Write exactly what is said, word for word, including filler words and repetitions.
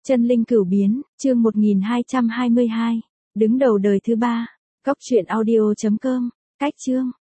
Chân linh cửu biến, chương một nghìn hai trăm hai mươi hai. Đứng đầu đời thứ ba. Góc truyện audio chấm com. Cách chương.